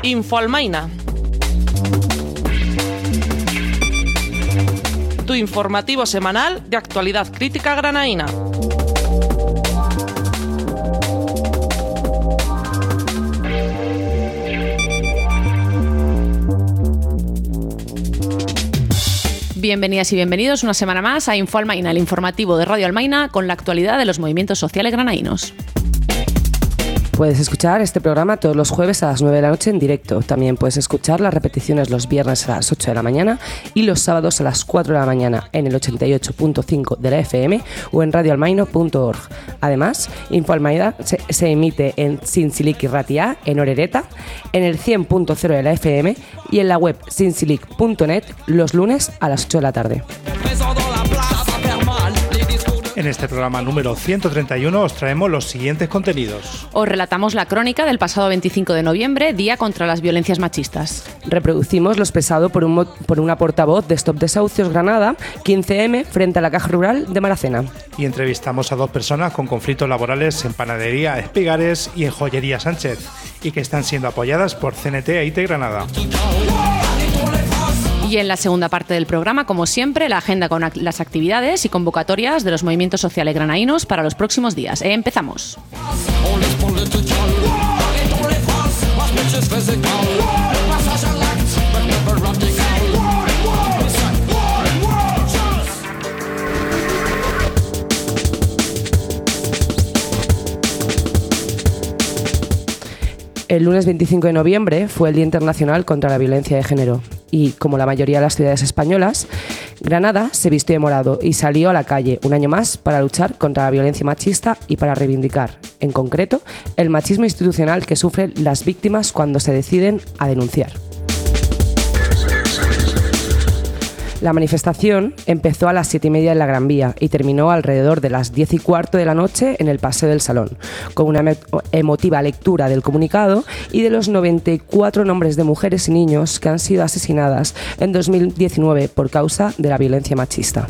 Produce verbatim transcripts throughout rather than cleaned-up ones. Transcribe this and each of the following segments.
Infoalmaina. Tu informativo semanal de actualidad crítica granaína. Bienvenidas y bienvenidos una semana más a Infoalmaina, el informativo de Radio Almaina con la actualidad de los movimientos sociales granaínos. Puedes escuchar este programa todos los jueves a las nueve de la noche en directo. También puedes escuchar las repeticiones los viernes a las ocho de la mañana y los sábados a las cuatro de la mañana en el ochenta y ocho punto cinco de la F M o en radio almaina punto org. Además, Infoalmaina se, se emite en Zintzilik Irratia, en Orereta, en el cien punto cero de la F M y en la web zintzilik punto net los lunes a las ocho de la tarde. En este programa número ciento treinta y uno os traemos los siguientes contenidos. Os relatamos la crónica del pasado veinticinco de noviembre, Día contra las Violencias Machistas. Reproducimos lo expresado por, un, por una portavoz de Stop Desahucios Granada, quince eme, frente a la Caja Rural de Maracena. Y entrevistamos a dos personas con conflictos laborales en Panadería Espigares y en Joyería Sánchez, y que están siendo apoyadas por C N T e I T Granada. Y en la segunda parte del programa, como siempre, la agenda con las actividades y convocatorias de los movimientos sociales granaínos para los próximos días. Eh, empezamos. El lunes veinticinco de noviembre fue el Día Internacional contra la Violencia de Género y, como la mayoría de las ciudades españolas, Granada se vistió de morado y salió a la calle un año más para luchar contra la violencia machista y para reivindicar, en concreto, el machismo institucional que sufren las víctimas cuando se deciden a denunciar. La manifestación empezó a las siete y media en la Gran Vía y terminó alrededor de las diez y cuarto de la noche en el Paseo del Salón, con una emotiva lectura del comunicado y de los noventa y cuatro nombres de mujeres y niños que han sido asesinadas en dos mil diecinueve por causa de la violencia machista.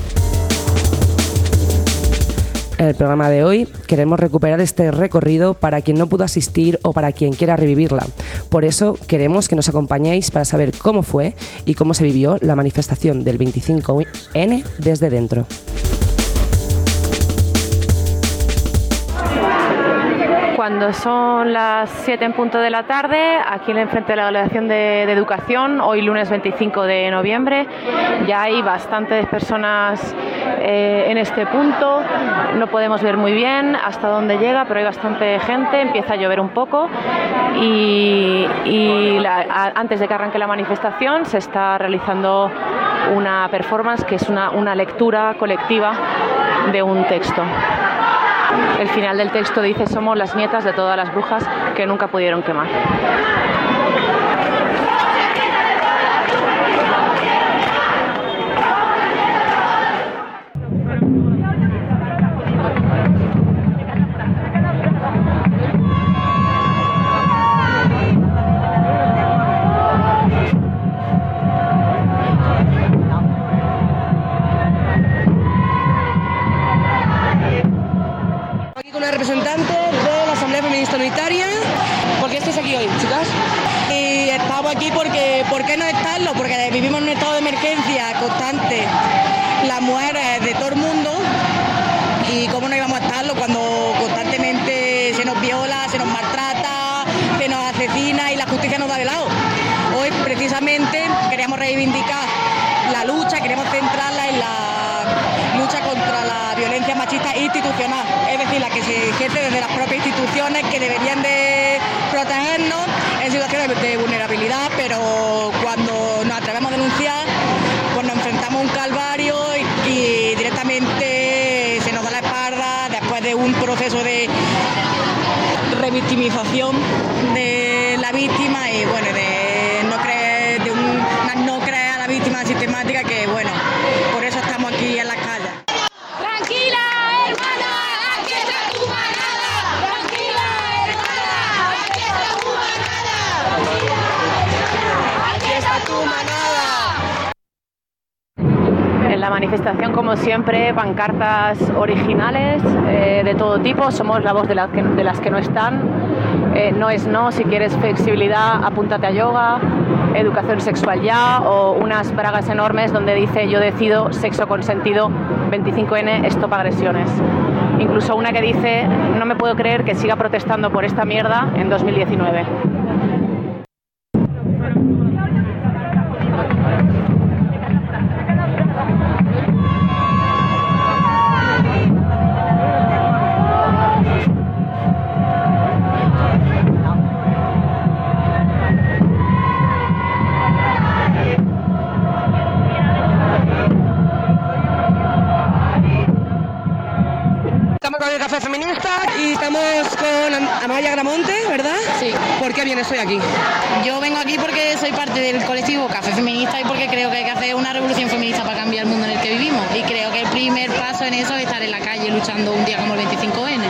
En el programa de hoy queremos recuperar este recorrido para quien no pudo asistir o para quien quiera revivirla. Por eso queremos que nos acompañéis para saber cómo fue y cómo se vivió la manifestación del veinticinco ene desde dentro. Cuando son las siete en punto de la tarde, aquí en frente de la Delegación de, de Educación, hoy lunes veinticinco de noviembre, ya hay bastantes personas eh, en este punto. No podemos ver muy bien hasta dónde llega, pero hay bastante gente, empieza a llover un poco y, y la, a, antes de que arranque la manifestación se está realizando una performance que es una, una lectura colectiva de un texto. El final del texto dice: somos las nietas de todas las brujas que nunca pudieron quemar. Una representante de la Asamblea Feminista Unitaria. ¿Por qué estáis aquí hoy, chicas? Y estamos aquí porque, ¿por qué no estarlo? Porque vivimos en un estado de emergencia constante, las mujeres de todo el mundo, y cómo no íbamos a estarlo cuando constantemente se nos viola, se nos maltrata, se nos asesina y la justicia nos da de lado. Hoy precisamente queríamos reivindicar la lucha, queremos centrarla en la lucha contra la violencia machista institucional, es decir, la que se ejerce desde las propias instituciones que deberían de protegernos en situaciones de vulnerabilidad, pero cuando nos atrevemos a denunciar, pues nos enfrentamos a un calvario y, y directamente se nos da la espalda después de un proceso de revictimización de la víctima y bueno, de no creer, de una no creer a la víctima sistemática, que bueno, por eso estamos aquí en las calles. En la manifestación, como siempre, pancartas originales eh, de todo tipo. Somos la voz de, la que, de las que no están. Eh, no es no, si quieres flexibilidad, apúntate a yoga, educación sexual ya, o unas bragas enormes donde dice yo decido sexo consentido, veinticinco ene, stop agresiones. Incluso una que dice no me puedo creer que siga protestando por esta mierda en dos mil diecinueve. Con el Café Feminista y estamos con Amaya Gramonte, ¿verdad? Sí. ¿Por qué vienes hoy aquí? Yo vengo aquí porque soy parte del colectivo Café Feminista y porque creo que hay que hacer una revolución feminista para cambiar el mundo en el que vivimos. Y creo que el primer paso en eso es estar en la calle luchando un día como el veinticinco ene.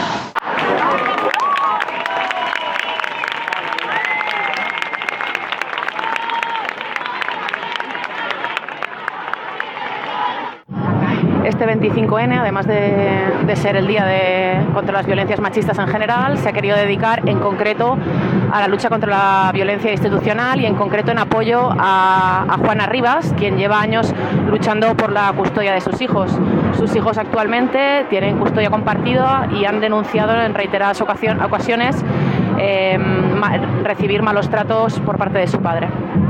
Este veinticinco ene, además de, de ser el día de, contra las violencias machistas en general, se ha querido dedicar en concreto a la lucha contra la violencia institucional y en concreto en apoyo a, a Juana Rivas, quien lleva años luchando por la custodia de sus hijos. Sus hijos actualmente tienen custodia compartida y han denunciado en reiteradas ocasiones eh, ma, recibir malos tratos por parte de su padre.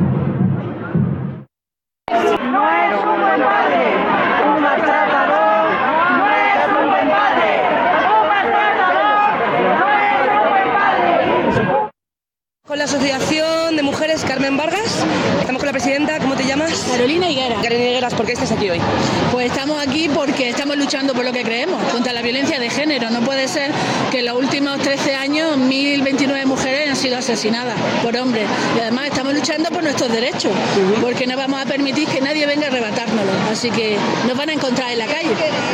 No es un buen padre, un maltratador, no es un buen padre, un maltratador, no es un buen padre. Con la Asociación de Mujeres Carmen Vargas, estamos con la presidenta, ¿cómo te llamas? Carolina Higuera. Carolina Higueras, ¿por qué estás aquí hoy? Pues estamos aquí porque estamos luchando por lo que creemos, contra la violencia de género. No puede ser que en los últimos trece años mil veintinueve mujeres han sido asesinadas por hombres. Y además estamos luchando por nuestros derechos, porque no vamos a permitir que nadie venga a arrebatárnoslo. Así que nos van a encontrar en la calle.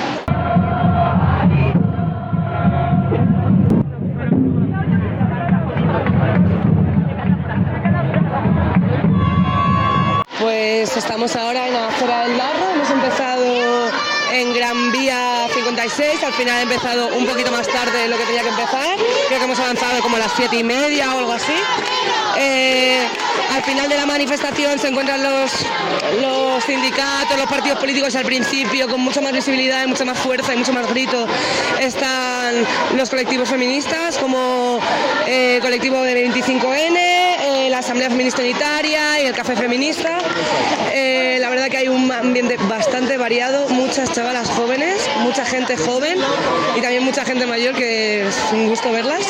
Pues estamos ahora en la acera del Larro, hemos empezado en Gran Vía cincuenta y seis, al final he empezado un poquito más tarde de lo que tenía que empezar, creo que hemos avanzado como a las siete y media o algo así. Eh, al final de la manifestación se encuentran los, los sindicatos, los partidos políticos al principio con mucha más visibilidad, mucha más fuerza y mucho más grito. Están los colectivos feministas como el eh, colectivo de veinticinco ene, eh, la Asamblea Feminista Unitaria y el Café Feminista. Eh, la verdad que hay un ambiente bastante variado, muchas chavalas jóvenes, mucha gente joven y también mucha gente mayor que es un gusto verlas.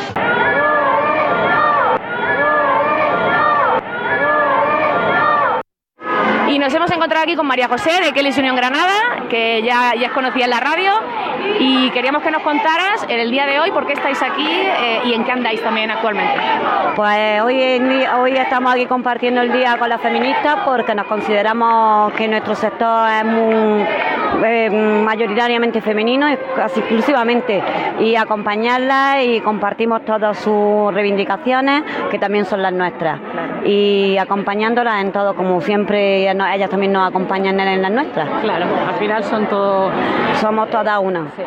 Y nos hemos encontrado aquí con María José de Kellys Unión Granada, que ya, ya es conocida en la radio, y queríamos que nos contaras en el día de hoy por qué estáis aquí eh, y en qué andáis también actualmente. Pues hoy, en, hoy estamos aquí compartiendo el día con las feministas porque nos consideramos que nuestro sector es muy, eh, mayoritariamente femenino, casi exclusivamente, y acompañarlas y compartimos todas sus reivindicaciones, que también son las nuestras, y acompañándolas en todo, como siempre ellas también nos acompañan en las nuestras. Claro, al final son todos... Somos todas una. Sí.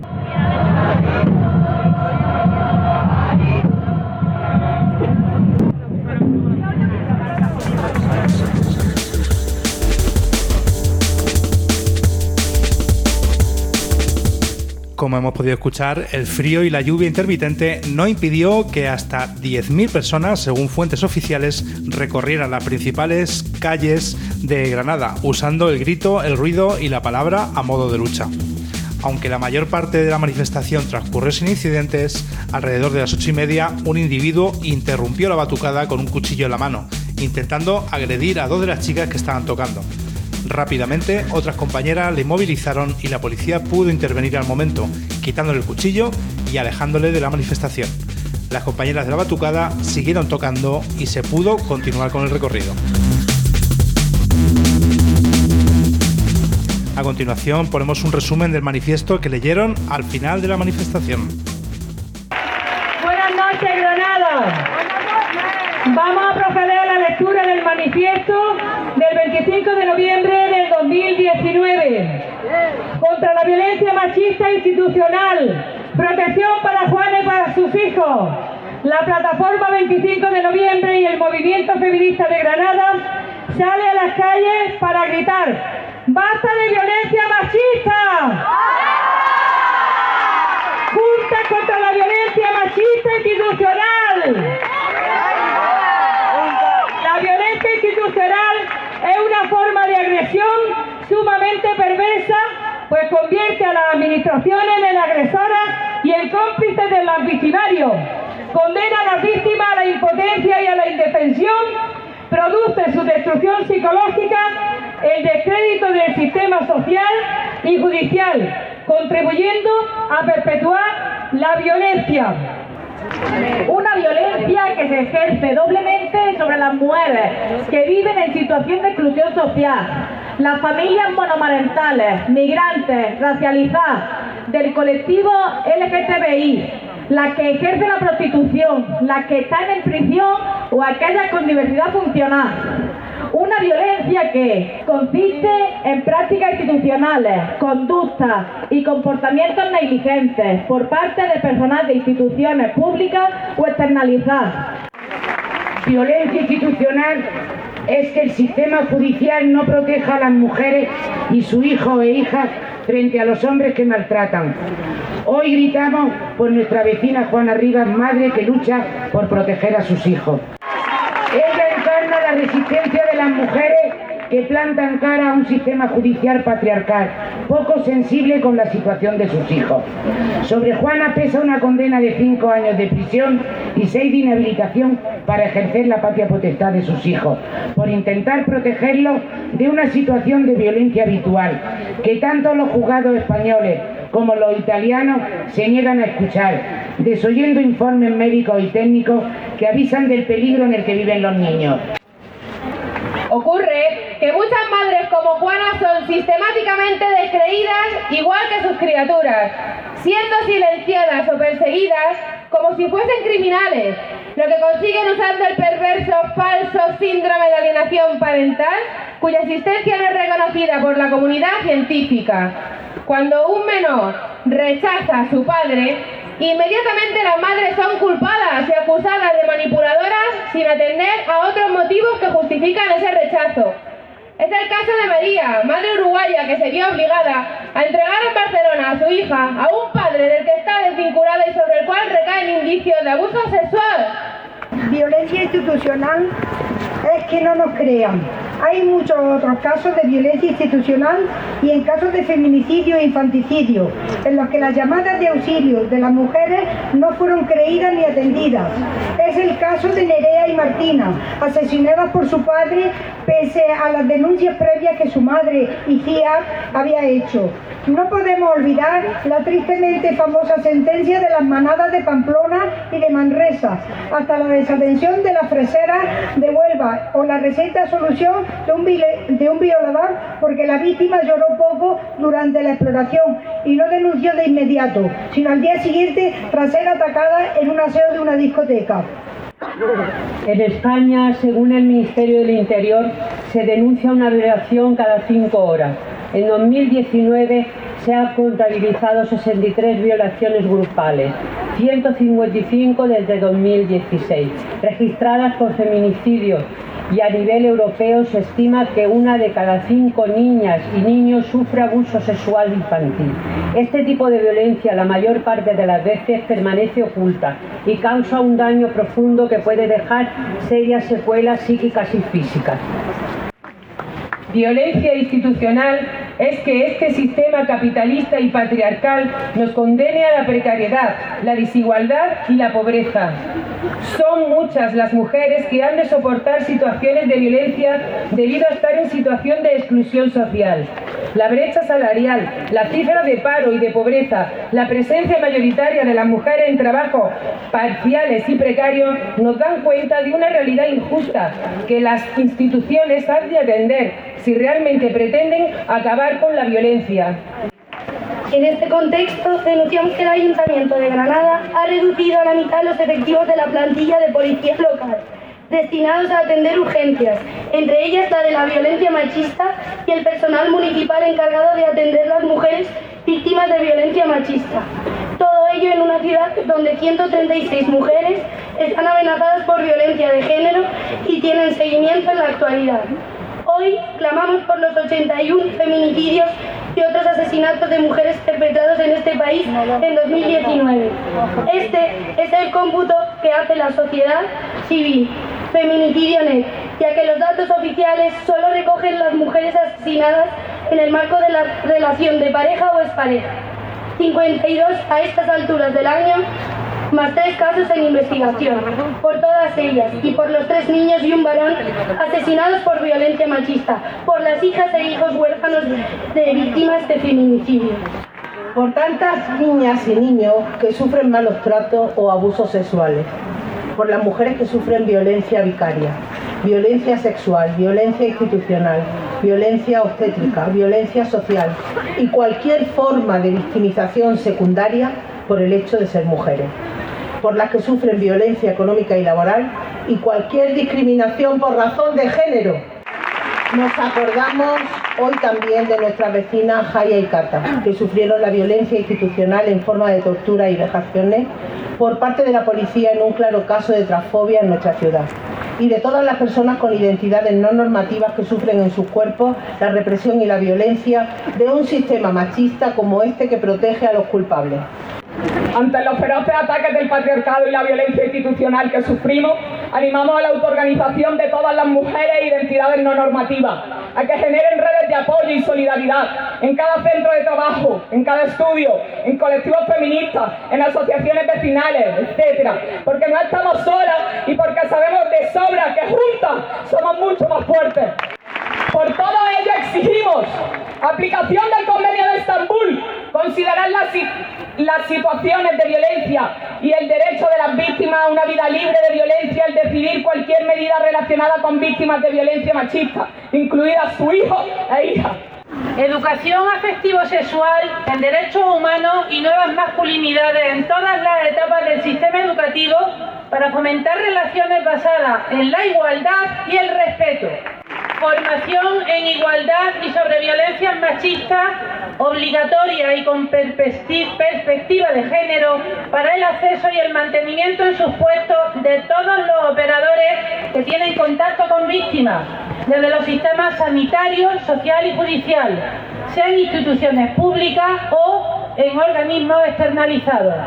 Como hemos podido escuchar, el frío y la lluvia intermitente no impidió que hasta diez mil personas, según fuentes oficiales, recorrieran las principales calles de Granada, usando el grito, el ruido y la palabra a modo de lucha. Aunque la mayor parte de la manifestación transcurrió sin incidentes, alrededor de las ocho y media, un individuo interrumpió la batucada con un cuchillo en la mano, intentando agredir a dos de las chicas que estaban tocando. Rápidamente, otras compañeras le inmovilizaron y la policía pudo intervenir al momento, quitándole el cuchillo y alejándole de la manifestación. Las compañeras de la batucada siguieron tocando y se pudo continuar con el recorrido. A continuación, ponemos un resumen del manifiesto que leyeron al final de la manifestación. Buenas noches, Granada. Vamos a proceder a la lectura del manifiesto del veinticinco de noviembre del dos mil diecinueve. Contra la violencia machista institucional. Protección para Juana y para sus hijos. la plataforma veinticinco de noviembre y el movimiento feminista de Granada sale a las calles para gritar: ¡basta de violencia machista! ¡Juntas contra la violencia machista institucional! La violencia institucional es una forma de agresión sumamente perversa, pues convierte a las administraciones en agresoras y en cómplices de los victimarios, condena a las víctimas a la impotencia y a la indefensión, produce su destrucción psicológica, el descrédito del sistema social y judicial, contribuyendo a perpetuar la violencia. Una violencia que se ejerce doblemente sobre las mujeres que viven en situación de exclusión social, las familias monomarentales, migrantes, racializadas, del colectivo L G T B I, las que ejercen la prostitución, las que están en prisión o aquellas con diversidad funcional. Una violencia que consiste en prácticas institucionales, conductas y comportamientos negligentes por parte de personal de instituciones públicas o externalizadas. Violencia institucional es que el sistema judicial no proteja a las mujeres y su hijo e hija frente a los hombres que maltratan. Hoy gritamos por nuestra vecina Juana Rivas, madre que lucha por proteger a sus hijos. Ella encarna la resistencia de las mujeres que plantan cara a un sistema judicial patriarcal, poco sensible con la situación de sus hijos. Sobre Juana pesa una condena de cinco años de prisión y seis de inhabilitación para ejercer la patria potestad de sus hijos, por intentar protegerlos de una situación de violencia habitual, que tanto los juzgados españoles como los italianos se niegan a escuchar, desoyendo informes médicos y técnicos que avisan del peligro en el que viven los niños. Ocurre que muchas madres como Juana son sistemáticamente descreídas igual que sus criaturas, siendo silenciadas o perseguidas como si fuesen criminales, lo que consiguen usando el perverso falso síndrome de alienación parental, cuya existencia no es reconocida por la comunidad científica. Cuando un menor rechaza a su padre, inmediatamente las madres son culpadas y acusadas de manipuladoras sin atender a otros motivos que justifican ese rechazo. Es el caso de María, madre uruguaya que se vio obligada a entregar en Barcelona a su hija a un padre del que está desvinculada y sobre el cual recaen indicios de abuso sexual. Violencia institucional es que no nos crean. Hay muchos otros casos de violencia institucional y en casos de feminicidio e infanticidio, en los que las llamadas de auxilio de las mujeres no fueron creídas ni atendidas. Es el caso de Nerea y Martina, asesinadas por su padre pese a las denuncias previas que su madre y Cía había hecho. No podemos olvidar la tristemente famosa sentencia de las manadas de Pamplona y de Manresa, hasta la desatención de las freseras de Huelva o la reciente solución de un, de un violador porque la víctima lloró poco durante la exploración y no denunció de inmediato, sino al día siguiente tras ser atacada en un aseo de una discoteca. En España, según el Ministerio del Interior, se denuncia una violación cada cinco horas. En dos mil diecinueve se han contabilizado sesenta y tres violaciones grupales, ciento cincuenta y cinco desde dos mil dieciséis, registradas por feminicidios, y a nivel europeo se estima que una de cada cinco niñas y niños sufre abuso sexual infantil. Este tipo de violencia la mayor parte de las veces permanece oculta y causa un daño profundo que puede dejar serias secuelas psíquicas y físicas. Violencia institucional es que este sistema capitalista y patriarcal nos condene a la precariedad, la desigualdad y la pobreza. Son muchas las mujeres que han de soportar situaciones de violencia debido a estar en situación de exclusión social. La brecha salarial, la cifra de paro y de pobreza, la presencia mayoritaria de las mujeres en trabajos parciales y precarios nos dan cuenta de una realidad injusta que las instituciones han de atender si realmente pretenden acabar con la violencia. En este contexto, denunciamos que el Ayuntamiento de Granada ha reducido a la mitad los efectivos de la plantilla de policía local, destinados a atender urgencias, entre ellas la de la violencia machista y el personal municipal encargado de atender a las mujeres víctimas de violencia machista. Todo ello en una ciudad donde ciento treinta y seis mujeres están amenazadas por violencia de género y tienen seguimiento en la actualidad. Hoy clamamos por los ochenta y uno feminicidios y otros asesinatos de mujeres perpetrados en este país en dos mil diecinueve. Este es el cómputo que hace la sociedad civil, Feminicidio Net, ya que los datos oficiales solo recogen las mujeres asesinadas en el marco de la relación de pareja o expareja. cincuenta y dos a estas alturas del año, más tres casos en investigación, por todas ellas y por los tres niños y un varón asesinados por violencia machista, por las hijas e hijos huérfanos de víctimas de feminicidio. Por tantas niñas y niños que sufren malos tratos o abusos sexuales, por las mujeres que sufren violencia vicaria, violencia sexual, violencia institucional, violencia obstétrica, violencia social y cualquier forma de victimización secundaria por el hecho de ser mujeres, por las que sufren violencia económica y laboral y cualquier discriminación por razón de género. Nos acordamos hoy también de nuestras vecinas Jaya y Cata, que sufrieron la violencia institucional en forma de tortura y vejaciones por parte de la policía en un claro caso de transfobia en nuestra ciudad, y de todas las personas con identidades no normativas que sufren en sus cuerpos la represión y la violencia de un sistema machista como este que protege a los culpables. Ante los feroces ataques del patriarcado y la violencia institucional que sufrimos, animamos a la autoorganización de todas las mujeres e identidades no normativas, a que generen redes de apoyo y solidaridad en cada centro de trabajo, en cada estudio, en colectivos feministas, en asociaciones vecinales, etcétera, porque no estamos solas y porque sabemos de sobra que juntas somos mucho más fuertes. Por todo ello exigimos aplicación del Convenio de Estambul, considerar las, las situaciones de violencia y el derecho de las víctimas a una vida libre de violencia al decidir cualquier medida relacionada con víctimas de violencia machista, incluidas su hijo e hija. Educación afectivo-sexual en derechos humanos y nuevas masculinidades en todas las etapas del sistema educativo para fomentar relaciones basadas en la igualdad y el respeto. Formación en igualdad y sobre violencias machistas obligatoria y con perspectiva de género para el acceso y el mantenimiento en sus puestos de todos los operadores que tienen contacto con víctimas, desde los sistemas sanitario, social y judicial, sean instituciones públicas o en organismos externalizados.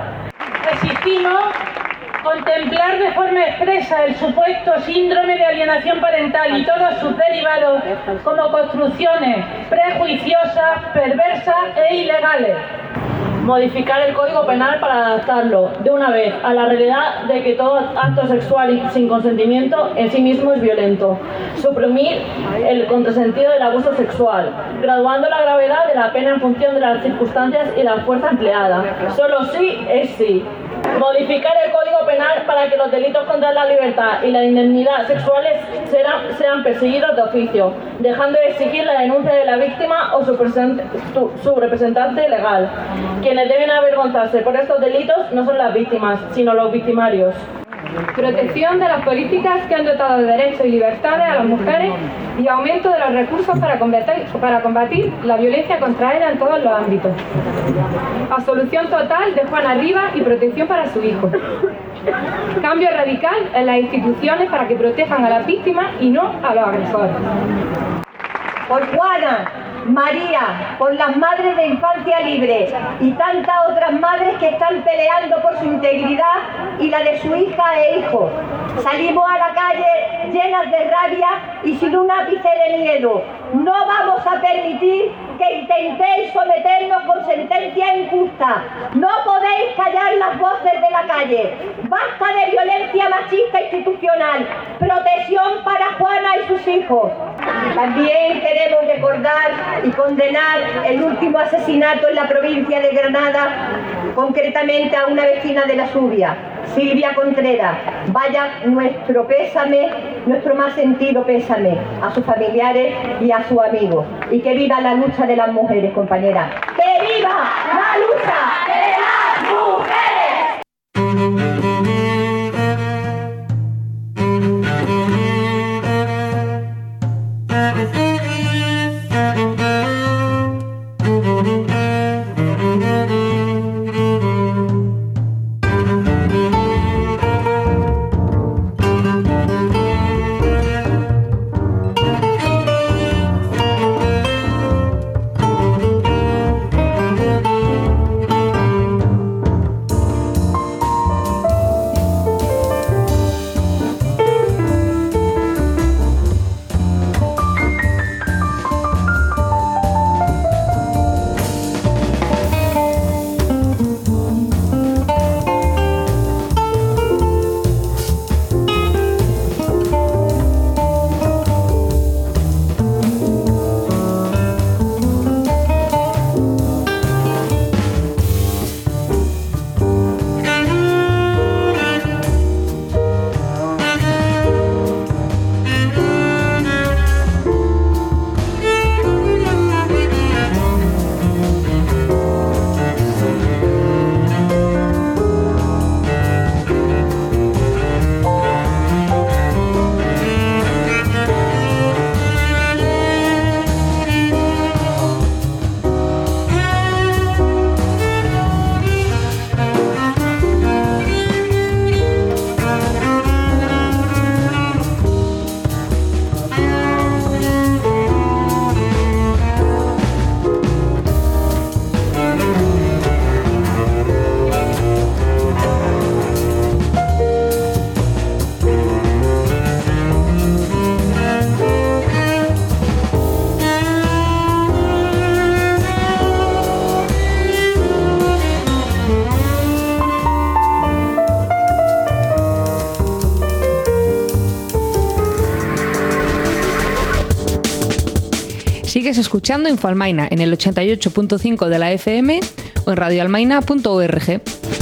Exigimos contemplar de forma expresa el supuesto síndrome de alienación parental y todos sus derivados como construcciones prejuiciosas, perversas e ilegales. Modificar el Código Penal para adaptarlo de una vez a la realidad de que todo acto sexual sin consentimiento en sí mismo es violento. Suprimir el contrasentido del abuso sexual, graduando la gravedad de la pena en función de las circunstancias y la fuerza empleada. Solo sí es sí. Modificar el Código Penal para que los delitos contra la libertad y la indemnidad sexuales sean, sean perseguidos de oficio, dejando de exigir la denuncia de la víctima o su, su, su representante legal. Quienes deben avergonzarse por estos delitos no son las víctimas, sino los victimarios. Protección de las políticas que han dotado de derechos y libertades a las mujeres y aumento de los recursos para combatir, para combatir la violencia contra ellas en todos los ámbitos. Absolución total de Juana Rivas y protección para su hijo. Cambio radical en las instituciones para que protejan a las víctimas y no a los agresores. Por Juana, María, por las madres de infancia libre y tantas otras madres que están peleando por su integridad y la de su hija e hijo. Salimos a la calle llenas de rabia y sin un ápice de miedo. No vamos a permitir que intentéis someternos con sentencias injustas. No podéis callar las voces de la calle. Basta de violencia machista institucional. Protección para Juana y sus hijos. También queremos recordar y condenar el último asesinato en la provincia de Granada, concretamente a una vecina de La Subia, Silvia Contreras. Vaya nuestro pésame, nuestro más sentido pésame a sus familiares y a sus amigos. Y que viva la lucha de las mujeres, compañeras. ¡Que viva la lucha de las mujeres! Sigues escuchando Infoalmaina en el ochenta y ocho punto cinco de la F M o en radioalmaina punto org.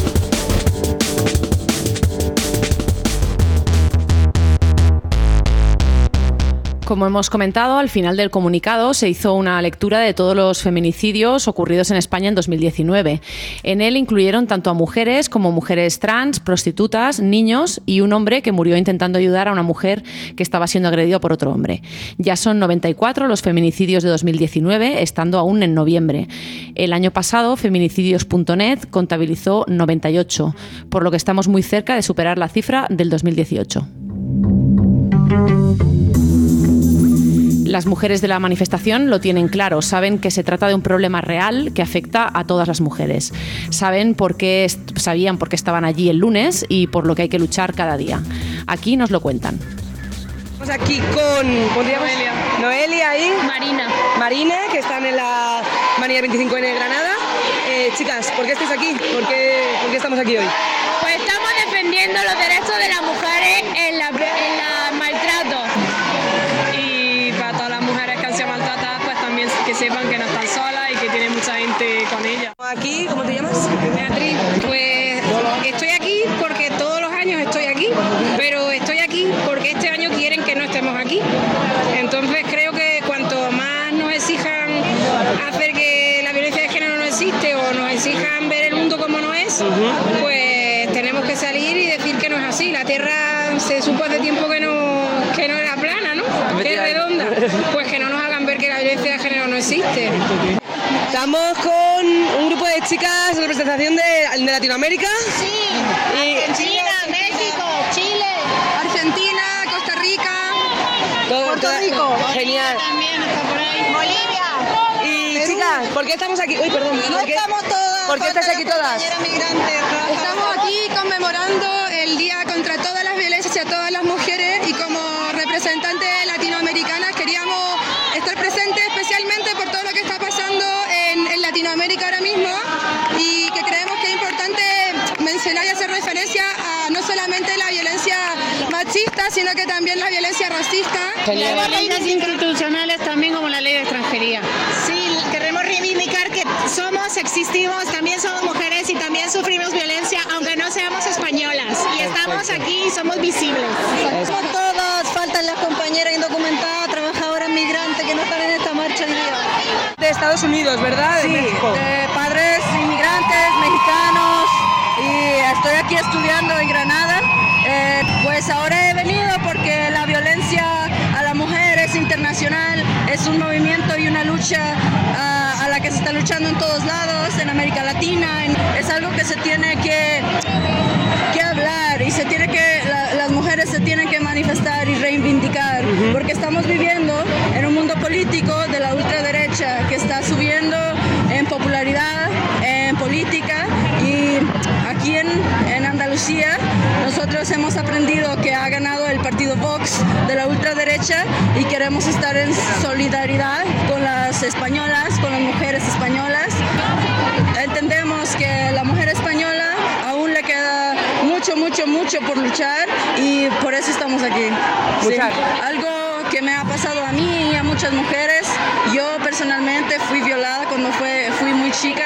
Como hemos comentado, al final del comunicado se hizo una lectura de todos los feminicidios ocurridos en España en dos mil diecinueve. En él incluyeron tanto a mujeres como mujeres trans, prostitutas, niños y un hombre que murió intentando ayudar a una mujer que estaba siendo agredida por otro hombre. Ya son noventa y cuatro los feminicidios de dos mil diecinueve, estando aún en noviembre. El año pasado, feminicidios punto net contabilizó noventa y ocho, por lo que estamos muy cerca de superar la cifra del dos mil dieciocho. Las mujeres de la manifestación lo tienen claro, saben que se trata de un problema real que afecta a todas las mujeres. Saben por qué, sabían por qué estaban allí el lunes y por lo que hay que luchar cada día. Aquí nos lo cuentan. Estamos aquí con Noelia. Noelia y Marina. Marina, que están en la Manía veinticinco ene de Granada. Eh, chicas, ¿por qué estáis aquí? ¿Por qué, ¿Por qué estamos aquí hoy? Pues estamos defendiendo los derechos de las mujeres en la, en la maltrato. Que sepan que no están solas y que tienen mucha gente con ellas. Aquí, ¿cómo te llamas? Beatriz. Pues estoy aquí porque todos los años estoy aquí, pero estoy aquí porque este año quieren que no estemos aquí. Entonces creo que cuanto más nos exijan hacer que la violencia de género no existe o nos exijan ver el mundo como no es, uh-huh. pues tenemos que salir y decir que no es así. La Tierra se supo hace tiempo que no, que no era plana, ¿no? Que es redonda. Pues que no nos hagan ver que la violencia de género no existe. Estamos con un grupo de chicas de representación de, de Latinoamérica. Sí, y Argentina, México, Chile, Argentina, Costa Rica, todo, Puerto toda, Rico. Genial. También está por ahí. Bolivia. Y Perú. Chicas, ¿por qué estamos aquí? Uy, perdón. No ¿por qué, estamos todas. ¿Por qué estás aquí todas? Estamos aquí conmemorando el día contra todas las violencias a todas las mujeres y como representantes latinoamericanas queríamos estar presentes especialmente por todo lo que está pasando en, en Latinoamérica ahora mismo y que creemos que es importante mencionar y hacer referencia a no solamente la violencia machista, sino que también la violencia racista. Las violencias institucionales también como la ley de extranjería. Sí, queremos reivindicar que somos, existimos, también somos mujeres y también sufrimos violencia, aunque no seamos españolas. Y estamos aquí y somos visibles. Somos todos, faltan las compañeras indocumentadas, trabajadoras migrantes que no están en esta marcha hoy día. De Estados Unidos, ¿verdad? De sí, México. De padres inmigrantes, mexicanos, y estoy aquí estudiando en Granada. Eh, pues ahora he venido porque la violencia a la mujer es internacional, es un movimiento y una lucha uh, a la que se está luchando en todos lados, en América Latina. En, es algo que se tiene que, que hablar y se tiene que, la, las mujeres se tienen que manifestar y reivindicar, uh-huh. porque estamos viviendo en un mundo político de la ultraderecha que está subiendo en popularidad, en política, y aquí en, en Andalucía nosotros hemos aprendido que ha ganado el partido Vox de la ultraderecha y queremos estar en solidaridad con las españolas, con las mujeres españolas. Entendemos que la mujer española aún le queda mucho, mucho, mucho por luchar y por eso estamos aquí. Sí. Algo que me ha pasado a mí y a muchas mujeres. Yo personalmente fui violada cuando fue, fui muy chica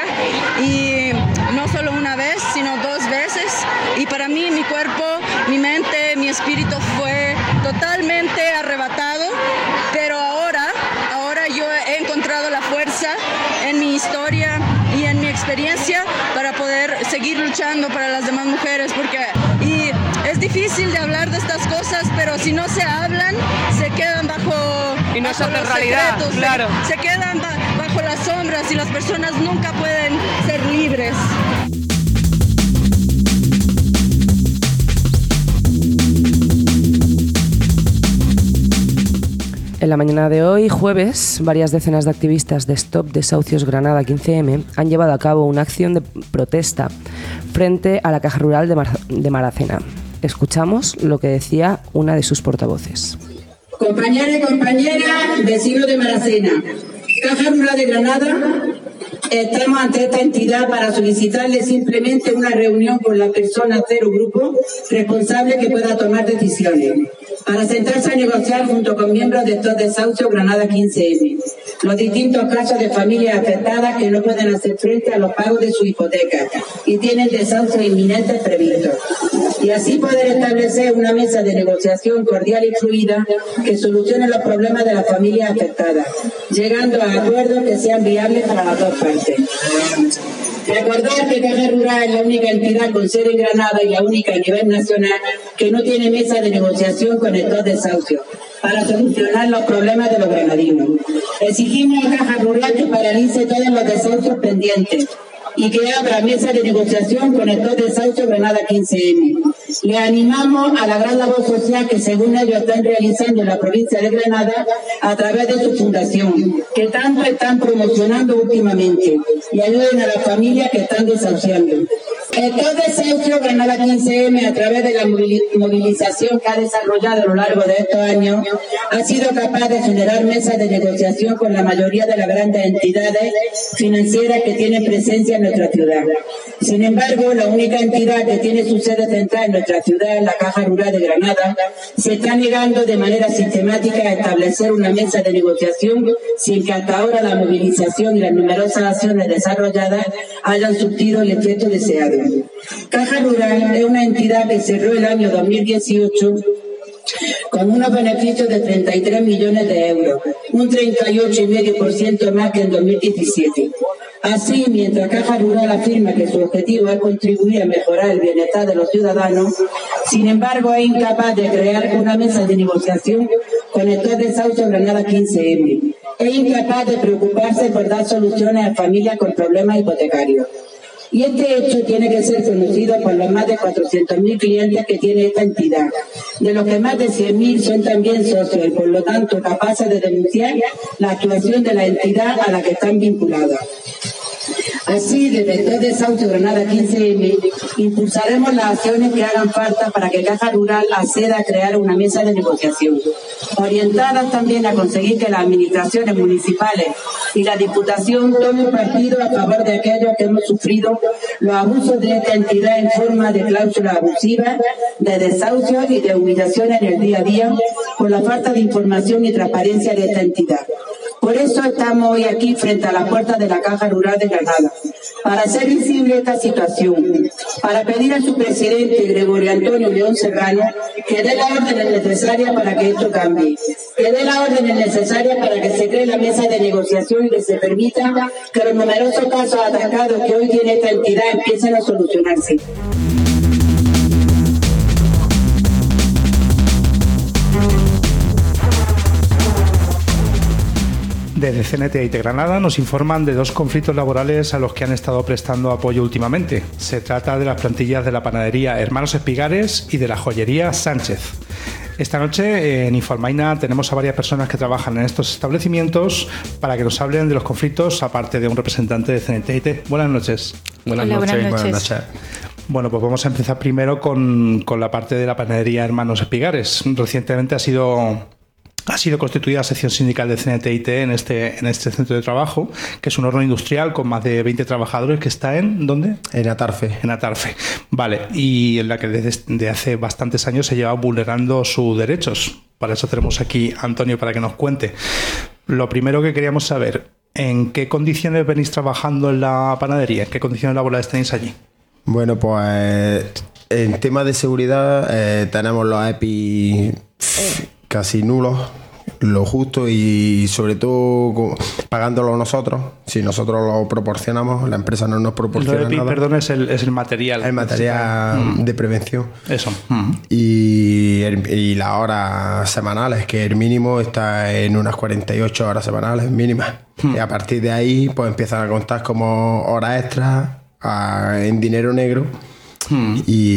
y no solo una vez, sino dos veces. Y para mí mi cuerpo, mi mente, mi espíritu fue totalmente arrebatado. Pero ahora, ahora yo he encontrado la fuerza en mi historia y en mi experiencia para poder seguir luchando para las demás mujeres. Porque y es difícil de hablar de estas cosas, pero si no se hablan, se quedan bajo, y no bajo se los realidad, secretos, claro. se, se quedan ba- bajo las sombras y las personas nunca pueden ser libres. En la mañana de hoy, jueves, varias decenas de activistas de Stop Desahucios Granada quince eme han llevado a cabo una acción de protesta frente a la Caja Rural de, Mar- de Maracena. Escuchamos lo que decía una de sus portavoces. Compañeras y compañeras, vecinos de Maracena, Caja Rural de Granada, estamos ante esta entidad para solicitarle simplemente una reunión con la persona cero grupo responsable que pueda tomar decisiones, para sentarse a negociar junto con miembros de estos desahucios Granada quince eme. los distintos casos de familias afectadas que no pueden hacer frente a los pagos de su hipoteca y tienen desahucios inminentes previstos. Y así poder establecer una mesa de negociación cordial y fluida que solucione los problemas de las familias afectadas, llegando a acuerdos que sean viables para las dos partes. Recordar que Caja Rural es la única entidad con sede en Granada y la única a nivel nacional que no tiene mesa de negociación con estos desahucios para solucionar los problemas de los granadinos. Exigimos a Caja Rural que paralice todos los desahucios pendientes y que abra mesa de negociación con estos desahucios Granada quince eme. Le animamos a la gran labor social que según ellos están realizando en la provincia de Granada a través de su fundación, que tanto están promocionando últimamente, y ayuden a las familias que están desahuciando. Estos desahucios Granada quince eme, a través de la movilización que ha desarrollado a lo largo de estos años, ha sido capaz de generar mesas de negociación con la mayoría de las grandes entidades financieras que tienen presencia en nuestra ciudad. Sin embargo, la única entidad que tiene su sede central en nuestra ciudad, la Caja Rural de Granada, se está negando de manera sistemática a establecer una mesa de negociación sin que hasta ahora la movilización y las numerosas acciones desarrolladas hayan surtido el efecto deseado. Caja Rural es una entidad que cerró el año dos mil dieciocho con unos beneficios de treinta y tres millones de euros, un treinta y ocho coma cinco por ciento más que en dos mil diecisiete. Así, mientras Caja Rural afirma que su objetivo es contribuir a mejorar el bienestar de los ciudadanos, sin embargo es incapaz de crear una mesa de negociación con estos desahucios Granada quince eme. Es incapaz de preocuparse por dar soluciones a familias con problemas hipotecarios. Y este hecho tiene que ser conocido por los más de cuatrocientos mil clientes que tiene esta entidad, de los que más de cien mil son también socios y por lo tanto capaces de denunciar la actuación de la entidad a la que están vinculadas. Así, desde estos desahucios Granada quince eme, impulsaremos las acciones que hagan falta para que Caja Rural acceda a crear una mesa de negociación, orientadas también a conseguir que las administraciones municipales y la Diputación tomen partido a favor de aquellos que hemos sufrido los abusos de esta entidad en forma de cláusulas abusivas, de desahucios y de humillaciones en el día a día por la falta de información y transparencia de esta entidad. Por eso estamos hoy aquí frente a las puertas de la Caja Rural de Granada, para hacer visible esta situación, para pedir a su presidente, Gregorio Antonio León Serrano, que dé las órdenes necesarias para que esto cambie, que dé las órdenes necesarias para que se cree la mesa de negociación y que se permita que los numerosos casos atacados que hoy tiene esta entidad empiecen a solucionarse. Desde C N T I de Granada nos informan de dos conflictos laborales a los que han estado prestando apoyo últimamente. Se trata de las plantillas de la panadería Hermanos Espigares y de la joyería Sánchez. Esta noche en Infoalmaina tenemos a varias personas que trabajan en estos establecimientos para que nos hablen de los conflictos, aparte de un representante de C N T I. Buenas noches. Buenas Hola, noches. Buenas noches. Buenas noches. Bueno, pues vamos a empezar primero con, con la parte de la panadería Hermanos Espigares. Recientemente ha sido... Ha sido constituida la sección sindical de C N T I T en este, en este centro de trabajo, que es un horno industrial con más de veinte trabajadores que está en... ¿Dónde? En Atarfe. En Atarfe. Vale, y en la que desde, desde hace bastantes años se lleva vulnerando sus derechos. Para eso tenemos aquí a Antonio para que nos cuente. Lo primero que queríamos saber, ¿en qué condiciones venís trabajando en la panadería? ¿En qué condiciones laborales tenéis allí? Bueno, pues en tema de seguridad eh, tenemos los E P I casi nulos, lo justo, y sobre todo pagándolo nosotros. Si nosotros lo proporcionamos, la empresa no nos proporciona lo de, nada. Perdón, es el, es el material. El material mm. de prevención. Eso. Mm. Y, y las horas semanales, que el mínimo está en unas cuarenta y ocho horas semanales mínimas. Mm. Y a partir de ahí pues empiezan a contar como horas extras a, en dinero negro. Mm.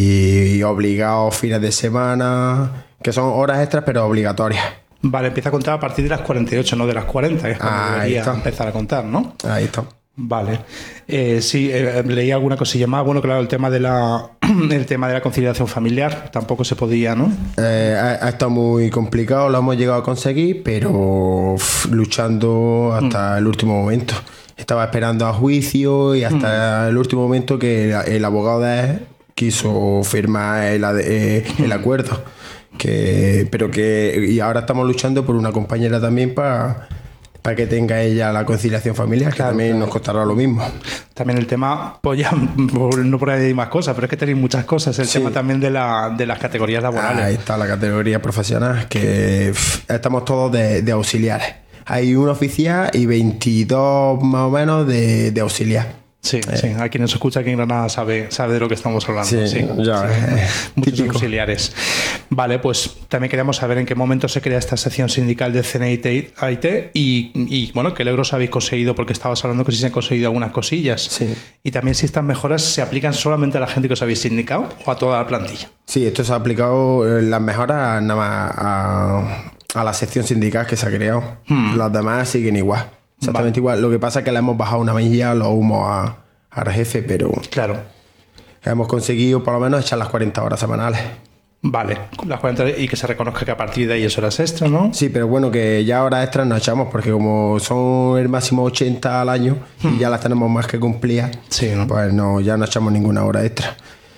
Y, y obligados fines de semana, que son horas extras pero obligatorias. Vale, empieza a contar a partir de las cuarenta y ocho, no de las cuarenta, que es cuando Ahí debería está. empezar a contar, ¿no? Ahí está. Vale. Eh, sí, eh, leí alguna cosilla más. Bueno, claro, el tema de la el tema de la conciliación familiar tampoco se podía, ¿no? Eh, ha, ha estado muy complicado, lo hemos llegado a conseguir, pero uf, luchando hasta mm. el último momento. Estaba esperando a juicio y hasta mm. el último momento que el, el abogado de él quiso firmar el, eh, el acuerdo. Que, pero que y ahora estamos luchando por una compañera también para para que tenga ella la conciliación familiar, que claro, también claro. nos costará lo mismo. También el tema, pues ya, no por ahí hay más cosas, pero es que tenéis muchas cosas. El sí. tema también de, la, de las categorías laborales. Ahí está la categoría profesional, que pff, estamos todos de, de auxiliares. Hay un oficial y veintidós más o menos de, de auxiliar. Sí, eh. sí, a quien nos escucha aquí en Granada sabe, sabe de lo que estamos hablando. Sí, sí, ya, sí. Eh, muchos típico. auxiliares. Vale, pues también queríamos saber en qué momento se crea esta sección sindical del C N I T y, y bueno, qué logros habéis conseguido, porque estabas hablando que sí se han conseguido algunas cosillas. Sí. Y también si estas mejoras se aplican solamente a la gente que os habéis sindicado o a toda la plantilla. Sí, esto se ha aplicado, las mejoras nada más a, a la sección sindical que se ha creado. Hmm. Las demás siguen igual. Exactamente vale. igual. Lo que pasa es que le hemos bajado una milla los humos a, al jefe, pero claro, hemos conseguido por lo menos echar las cuarenta horas semanales. Vale, las cuarenta y que se reconozca que a partir de ahí es horas extras, ¿no? Sí, pero bueno, que ya horas extras nos echamos, porque como son el máximo ochenta al año hmm. y ya las tenemos más que cumplidas, sí, ¿no? Pues no, ya no echamos ninguna hora extra.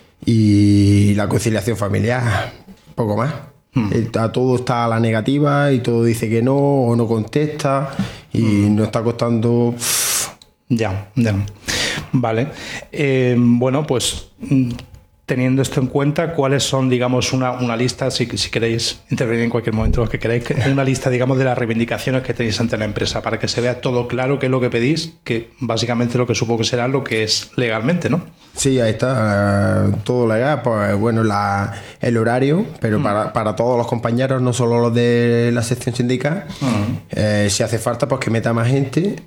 Y la conciliación familiar, poco más. Hmm. A todo está a la negativa y todo dice que no o no contesta y hmm. nos está costando... Pff. Ya, ya. Vale. Eh, bueno, pues teniendo esto en cuenta, ¿cuáles son, digamos, una, una lista, si, si queréis intervenir en cualquier momento, lo que queráis, una lista, digamos, de las reivindicaciones que tenéis ante la empresa, para que se vea todo claro qué es lo que pedís, que básicamente lo que supongo que será lo que es legalmente, ¿no? Sí, ahí está, uh, todo legal, pues bueno, la, el horario, pero mm. para, para todos los compañeros, no solo los de la sección sindical, mm. eh, si hace falta, pues que meta más gente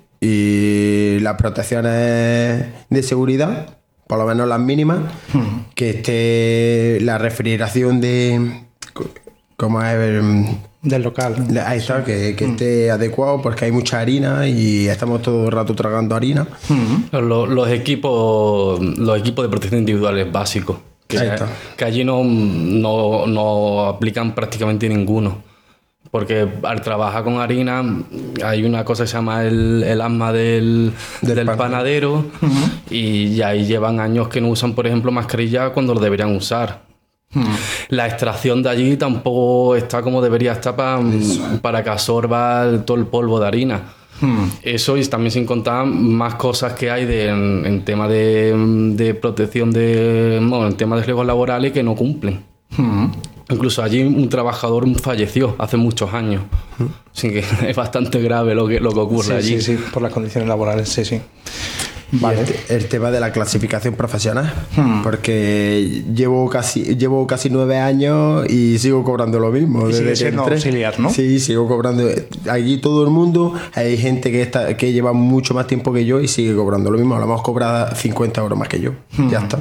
y las protecciones de seguridad, por lo menos las mínimas, hmm. que esté la refrigeración de... ¿Cómo es? Del local. Ahí está, sí. que, que hmm. esté adecuado, porque hay mucha harina y estamos todo el rato tragando harina. Hmm. Los, los equipos los equipos de protección individuales básicos, que, ahí está. que allí no, no, no aplican prácticamente ninguno. Porque al trabajar con harina hay una cosa que se llama el, el asma del, del, del panadero uh-huh. y ahí llevan años que no usan, por ejemplo, mascarilla cuando lo deberían usar. Uh-huh. La extracción de allí tampoco está como debería estar para, para que absorba todo el polvo de harina. Uh-huh. Eso, y también sin contar más cosas que hay de, en, en tema de, de protección de... Bueno, en tema de riesgos laborales que no cumplen. Uh-huh. Incluso allí un trabajador falleció hace muchos años. ¿Mm? Así que es bastante grave lo que, lo que ocurre sí, allí. Sí, sí, por las condiciones laborales, sí, sí. Vale. El, el tema de la clasificación profesional, hmm. porque llevo casi llevo casi nueve años y sigo cobrando lo mismo. Y sigue siendo auxiliar, ¿no? Sí, sigo cobrando. Allí todo el mundo, hay gente que está que lleva mucho más tiempo que yo y sigue cobrando lo mismo. A lo mejor cobra cincuenta euros más que yo. Hmm. Ya está.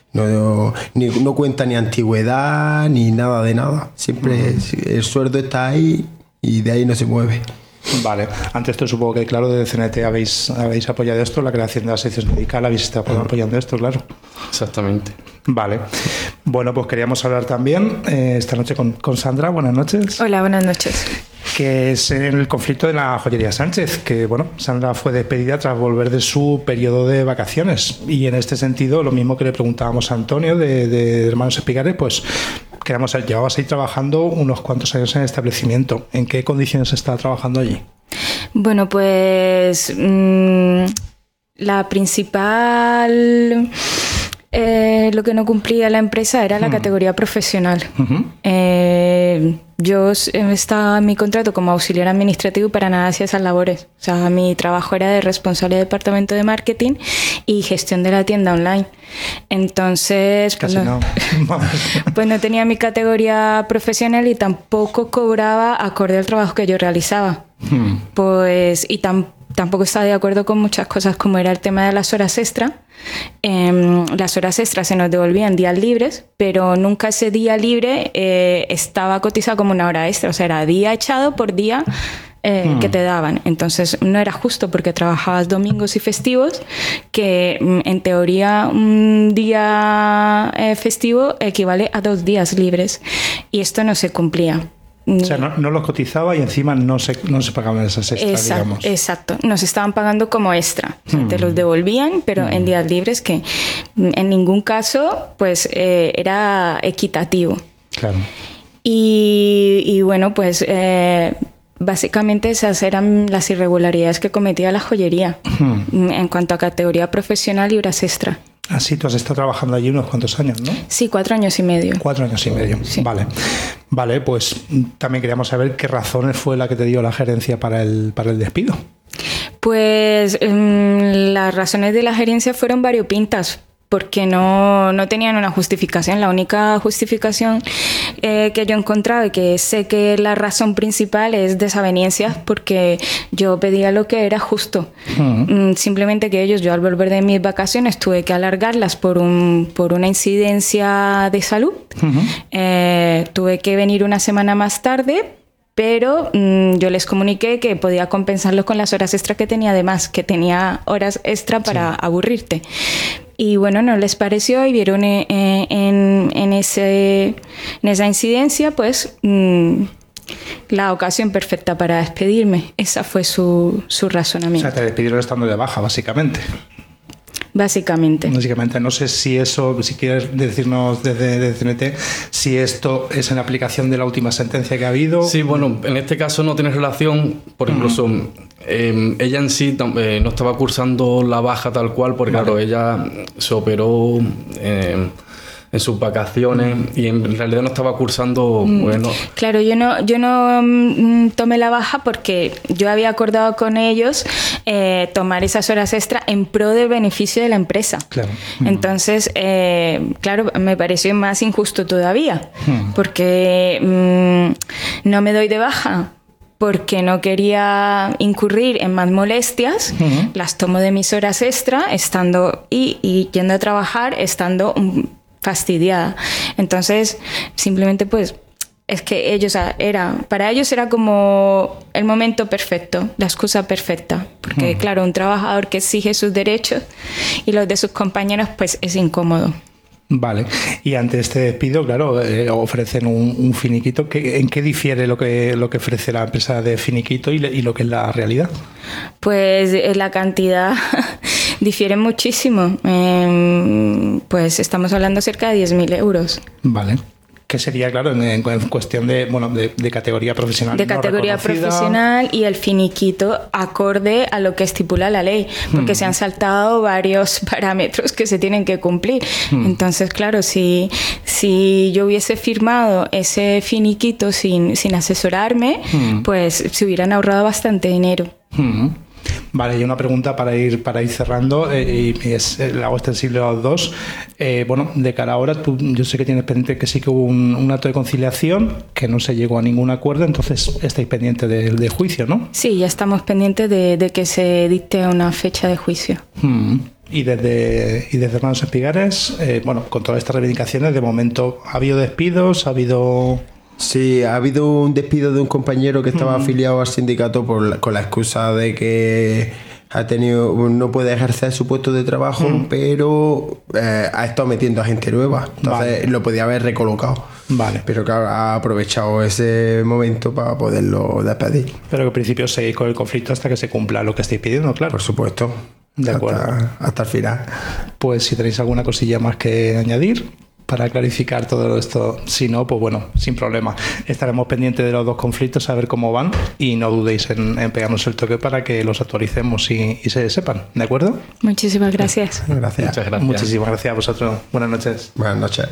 No, ni, no cuenta ni antigüedad ni nada de nada. Siempre uh-huh. el sueldo está ahí y de ahí no se mueve. Vale, ante esto supongo que claro, desde C N T habéis, habéis apoyado esto, la creación de la sección sindical, habéis estado uh-huh. apoyando esto, claro. Exactamente. Vale. Bueno, pues queríamos hablar también eh, esta noche con, con Sandra. Buenas noches. Hola, buenas noches. Que es el conflicto de la joyería Sánchez, que bueno, Sandra fue despedida tras volver de su periodo de vacaciones, y en este sentido lo mismo que le preguntábamos a Antonio de, de Hermanos Espigares, pues queremos saber, llevabas ahí trabajando unos cuantos años en el establecimiento, ¿en qué condiciones estaba trabajando allí? Bueno, pues mmm, la principal... Eh, lo que no cumplía la empresa era la uh-huh. categoría profesional. Uh-huh. Eh, yo estaba en mi contrato como auxiliar administrativo y para nada hacía esas labores. O sea, mi trabajo era de responsable de departamento de marketing y gestión de la tienda online. Entonces, Casi pues, no, no. pues no tenía mi categoría profesional y tampoco cobraba acorde al trabajo que yo realizaba. Uh-huh. Pues, y tampoco Tampoco estaba de acuerdo con muchas cosas, como era el tema de las horas extra. Eh, las horas extras se nos devolvían días libres, pero nunca ese día libre eh, estaba cotizado como una hora extra. O sea, era día echado por día eh, hmm. que te daban. Entonces no era justo porque trabajabas domingos y festivos, que en teoría un día eh, festivo equivale a dos días libres. Y esto no se cumplía. O sea, no, no los cotizaba y encima no se, no se pagaban esas extras, exacto, digamos. Exacto, nos estaban pagando como extra. O sea, Mm. te los devolvían, pero Mm. en días libres que en ningún caso pues eh, era equitativo. Claro. Y, y bueno, pues eh, básicamente esas eran las irregularidades que cometía la joyería uh-huh. en cuanto a categoría profesional y horas extra. Así, tú has estado trabajando allí unos cuantos años, ¿no? Sí, cuatro años y medio. Cuatro años y medio, sí. Vale. Vale, pues también queríamos saber qué razones fue la que te dio la gerencia para el, para el despido. Pues mmm, las razones de la gerencia fueron variopintas, porque no, no tenían una justificación. La única justificación eh, que yo he encontrado, y que sé que la razón principal, es desavenencias, porque yo pedía lo que era justo. Uh-huh. Simplemente que ellos, yo al volver de mis vacaciones, tuve que alargarlas por, un, por una incidencia de salud. Uh-huh. Eh, tuve que venir una semana más tarde, pero mmm, yo les comuniqué que podía compensarlo con las horas extra que tenía, además, que tenía horas extra para sí. aburrirte. Y bueno, no les pareció y vieron en, en, en, ese, en esa incidencia, pues, mmm, la ocasión perfecta para despedirme. Esa fue su, su razonamiento. O sea, te despidieron estando de baja, básicamente. Básicamente. Básicamente, no sé si eso, si quieres decirnos desde, desde C N T, si esto es en aplicación de la última sentencia que ha habido. Sí, bueno, en este caso no tiene relación, por uh-huh. incluso eh, ella en sí eh, no estaba cursando la baja tal cual, porque vale. claro, ella se operó eh, en sus vacaciones mm. y en realidad no estaba cursando. Mm. Bueno. Claro, yo no, yo no mm, tomé la baja porque yo había acordado con ellos eh, tomar esas horas extra en pro del beneficio de la empresa. Claro. Mm. Entonces, eh, claro, me pareció más injusto todavía, mm. porque mm, no me doy de baja porque no quería incurrir en más molestias, uh-huh. las tomo de mis horas extra estando y, y yendo a trabajar estando um, fastidiada. Entonces, simplemente pues es que ellos era, para ellos era como el momento perfecto, la excusa perfecta, porque uh-huh. claro, un trabajador que exige sus derechos y los de sus compañeros pues es incómodo. Vale, y ante este despido, claro, eh, ofrecen un, un finiquito. ¿Qué, ¿En qué difiere lo que, lo que ofrece la empresa de finiquito y, y lo que es la realidad? Pues la cantidad difiere muchísimo. Eh, pues estamos hablando cerca de diez mil euros. Vale. Que sería, claro, en, en cuestión de, bueno, de, de categoría profesional. De categoría no profesional y el finiquito acorde a lo que estipula la ley, porque hmm. se han saltado varios parámetros que se tienen que cumplir. Hmm. Entonces, claro, si, si yo hubiese firmado ese finiquito sin, sin asesorarme, hmm. pues se hubieran ahorrado bastante dinero. Hmm. Vale, y una pregunta para ir para ir cerrando, eh, y es, la hago extensible a los dos. Eh, bueno, de cara a ahora, tú, yo sé que tienes pendiente que sí que hubo un, un acto de conciliación, que no se llegó a ningún acuerdo, entonces estáis pendientes de, de juicio, ¿no? Sí, ya estamos pendientes de, de que se dicte una fecha de juicio. Hmm. Y desde, y desde Hermanos Espigares, eh, bueno, con todas estas reivindicaciones, de momento, ¿ha habido despidos? ¿Ha habido...? Sí, ha habido un despido de un compañero que estaba uh-huh. afiliado al sindicato por la, con la excusa de que ha tenido no puede ejercer su puesto de trabajo, uh-huh. pero eh, ha estado metiendo a gente nueva. Entonces vale. lo podía haber recolocado. Vale. Pero que ha aprovechado ese momento para poderlo despedir. Pero que al principio seguís con el conflicto hasta que se cumpla lo que estáis pidiendo, claro. Por supuesto. De acuerdo. Hasta, hasta el final. Pues si tenéis alguna cosilla más que añadir para clarificar todo esto, si no, pues bueno, sin problema. Estaremos pendientes de los dos conflictos, a ver cómo van, y no dudéis en, en pegarnos el toque para que los actualicemos y, y se sepan, ¿de acuerdo? Muchísimas gracias. Gracias. Muchas gracias. Muchísimas gracias a vosotros. Buenas noches. Buenas noches.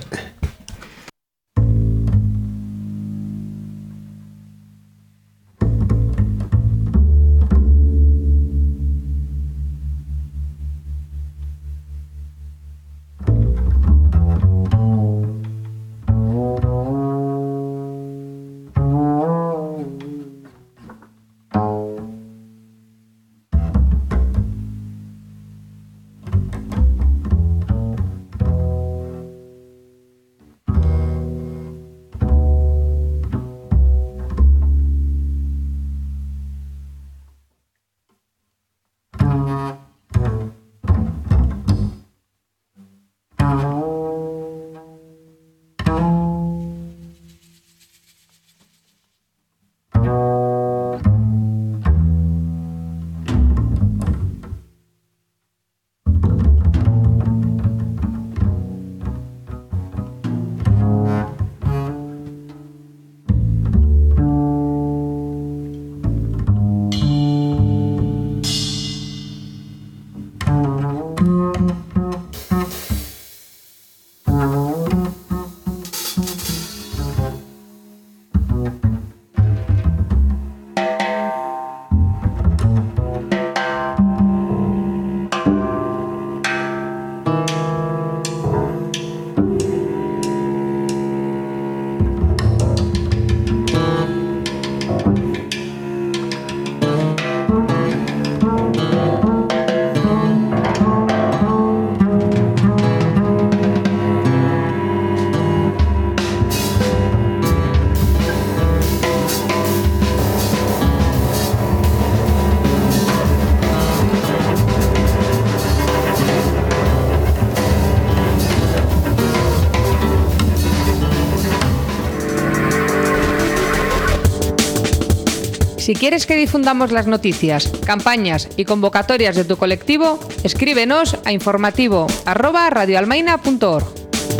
Si quieres que difundamos las noticias, campañas y convocatorias de tu colectivo, escríbenos a informativo arroba radioalmaina punto org.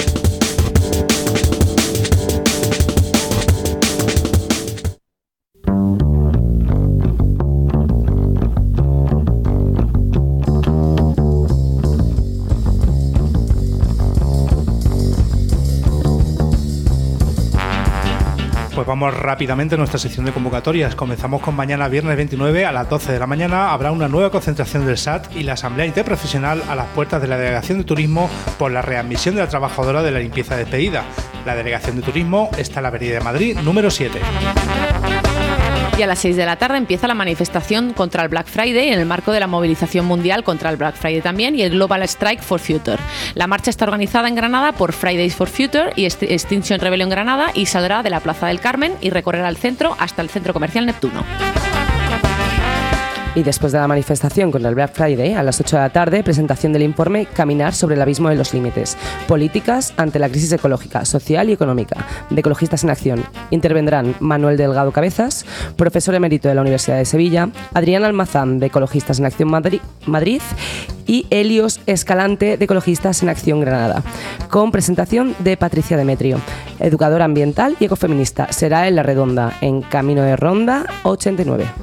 Pues vamos rápidamente a nuestra sección de convocatorias. Comenzamos con mañana viernes veintinueve a las doce de la mañana. Habrá una nueva concentración del S A T y la Asamblea Interprofesional a las puertas de la Delegación de Turismo por la readmisión de la trabajadora de la limpieza despedida. La Delegación de Turismo está en la Avenida de Madrid, número siete. Y a las seis de la tarde empieza la manifestación contra el Black Friday en el marco de la movilización mundial contra el Black Friday también y el Global Strike for Future. La marcha está organizada en Granada por Fridays for Future y Extinction Rebellion Granada y saldrá de la Plaza del Carmen y recorrerá el centro hasta el Centro Comercial Neptuno. Y después de la manifestación contra el Black Friday, a las ocho de la tarde, presentación del informe Caminar sobre el abismo de los límites. Políticas ante la crisis ecológica, social y económica, de Ecologistas en Acción. Intervendrán Manuel Delgado Cabezas, profesor emérito de la Universidad de Sevilla, Adrián Almazán, de Ecologistas en Acción Madrid, Madrid y Helios Escalante, de Ecologistas en Acción Granada, con presentación de Patricia Demetrio, educadora ambiental y ecofeminista. Será en La Redonda, en Camino de Ronda ochenta y nueve.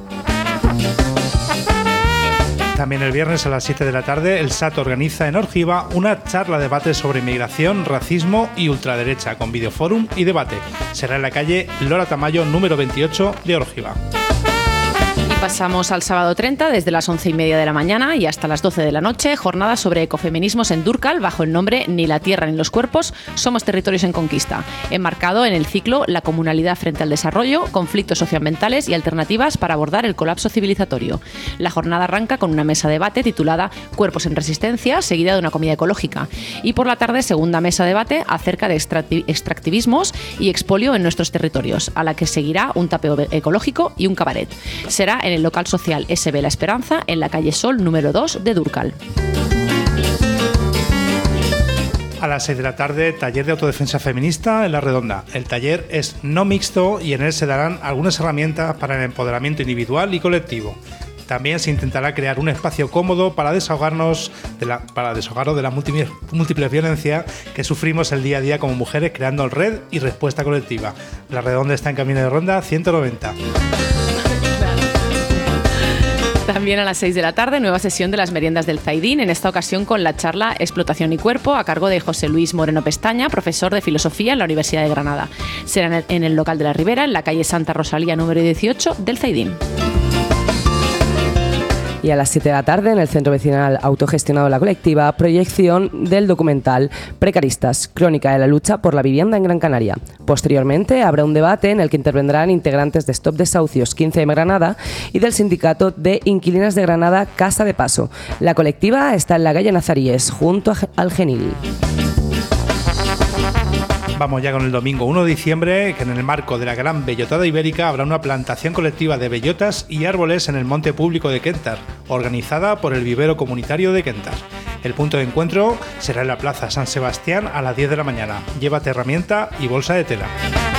También el viernes a las siete de la tarde, el S A T organiza en Orgiva una charla-debate sobre inmigración, racismo y ultraderecha, con videoforum y debate. Será en la calle Lora Tamayo, número veintiocho de Orgiva. Pasamos al sábado treinta, desde las once y media de la mañana y hasta las doce de la noche, jornada sobre ecofeminismos en Dúrcal bajo el nombre Ni la tierra ni los cuerpos, somos territorios en conquista, enmarcado en el ciclo La comunalidad frente al desarrollo, conflictos socioambientales y alternativas para abordar el colapso civilizatorio. La jornada arranca con una mesa de debate titulada Cuerpos en resistencia, seguida de una comida ecológica, y por la tarde segunda mesa de debate acerca de extractivismos y expolio en nuestros territorios, a la que seguirá un tapeo ecológico y un cabaret. Será en el local social S B La Esperanza, en la calle Sol número dos de Dúrcal. A las seis de la tarde, taller de autodefensa feminista en La Redonda. El taller es no mixto y en él se darán algunas herramientas para el empoderamiento individual y colectivo. También se intentará crear un espacio cómodo para desahogarnos de la, para desahogarnos de las múltiples, múltiples violencias que sufrimos el día a día como mujeres, creando red y respuesta colectiva. La Redonda está en Camino de Ronda ciento noventa. También a las seis de la tarde, nueva sesión de las meriendas del Zaidín, en esta ocasión con la charla Explotación y Cuerpo, a cargo de José Luis Moreno Pestaña, profesor de Filosofía en la Universidad de Granada. Será en el local de la Ribera, en la calle Santa Rosalía número dieciocho del Zaidín. Y a las siete de la tarde, en el Centro Vecinal Autogestionado La Colectiva, proyección del documental Precaristas, crónica de la lucha por la vivienda en Gran Canaria. Posteriormente, habrá un debate en el que intervendrán integrantes de Stop Desahucios quince eme Granada y del Sindicato de Inquilinas de Granada Casa de Paso. La colectiva está en la calle Nazaríes, junto al Genil. Vamos ya con el domingo uno de diciembre, que en el marco de la Gran Bellotada Ibérica habrá una plantación colectiva de bellotas y árboles en el Monte Público de Quentar, organizada por el Vivero Comunitario de Quentar. El punto de encuentro será en la Plaza San Sebastián a las diez de la mañana. Llévate herramienta y bolsa de tela.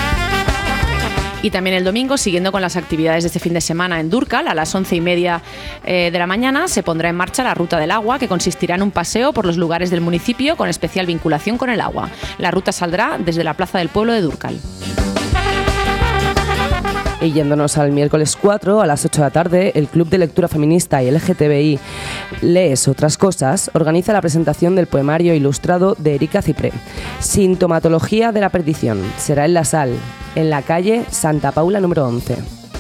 Y también el domingo, siguiendo con las actividades de este fin de semana en Dúrcal, a las once y media eh, de la mañana se pondrá en marcha la Ruta del Agua, que consistirá en un paseo por los lugares del municipio con especial vinculación con el agua. La ruta saldrá desde la Plaza del Pueblo de Dúrcal. Y yéndonos al miércoles cuatro, a las ocho de la tarde, el Club de Lectura Feminista y L G T B I Lees Otras Cosas organiza la presentación del poemario ilustrado de Erika Cipré, Sintomatología de la Perdición. Será en La Sal, en la calle Santa Paula número once.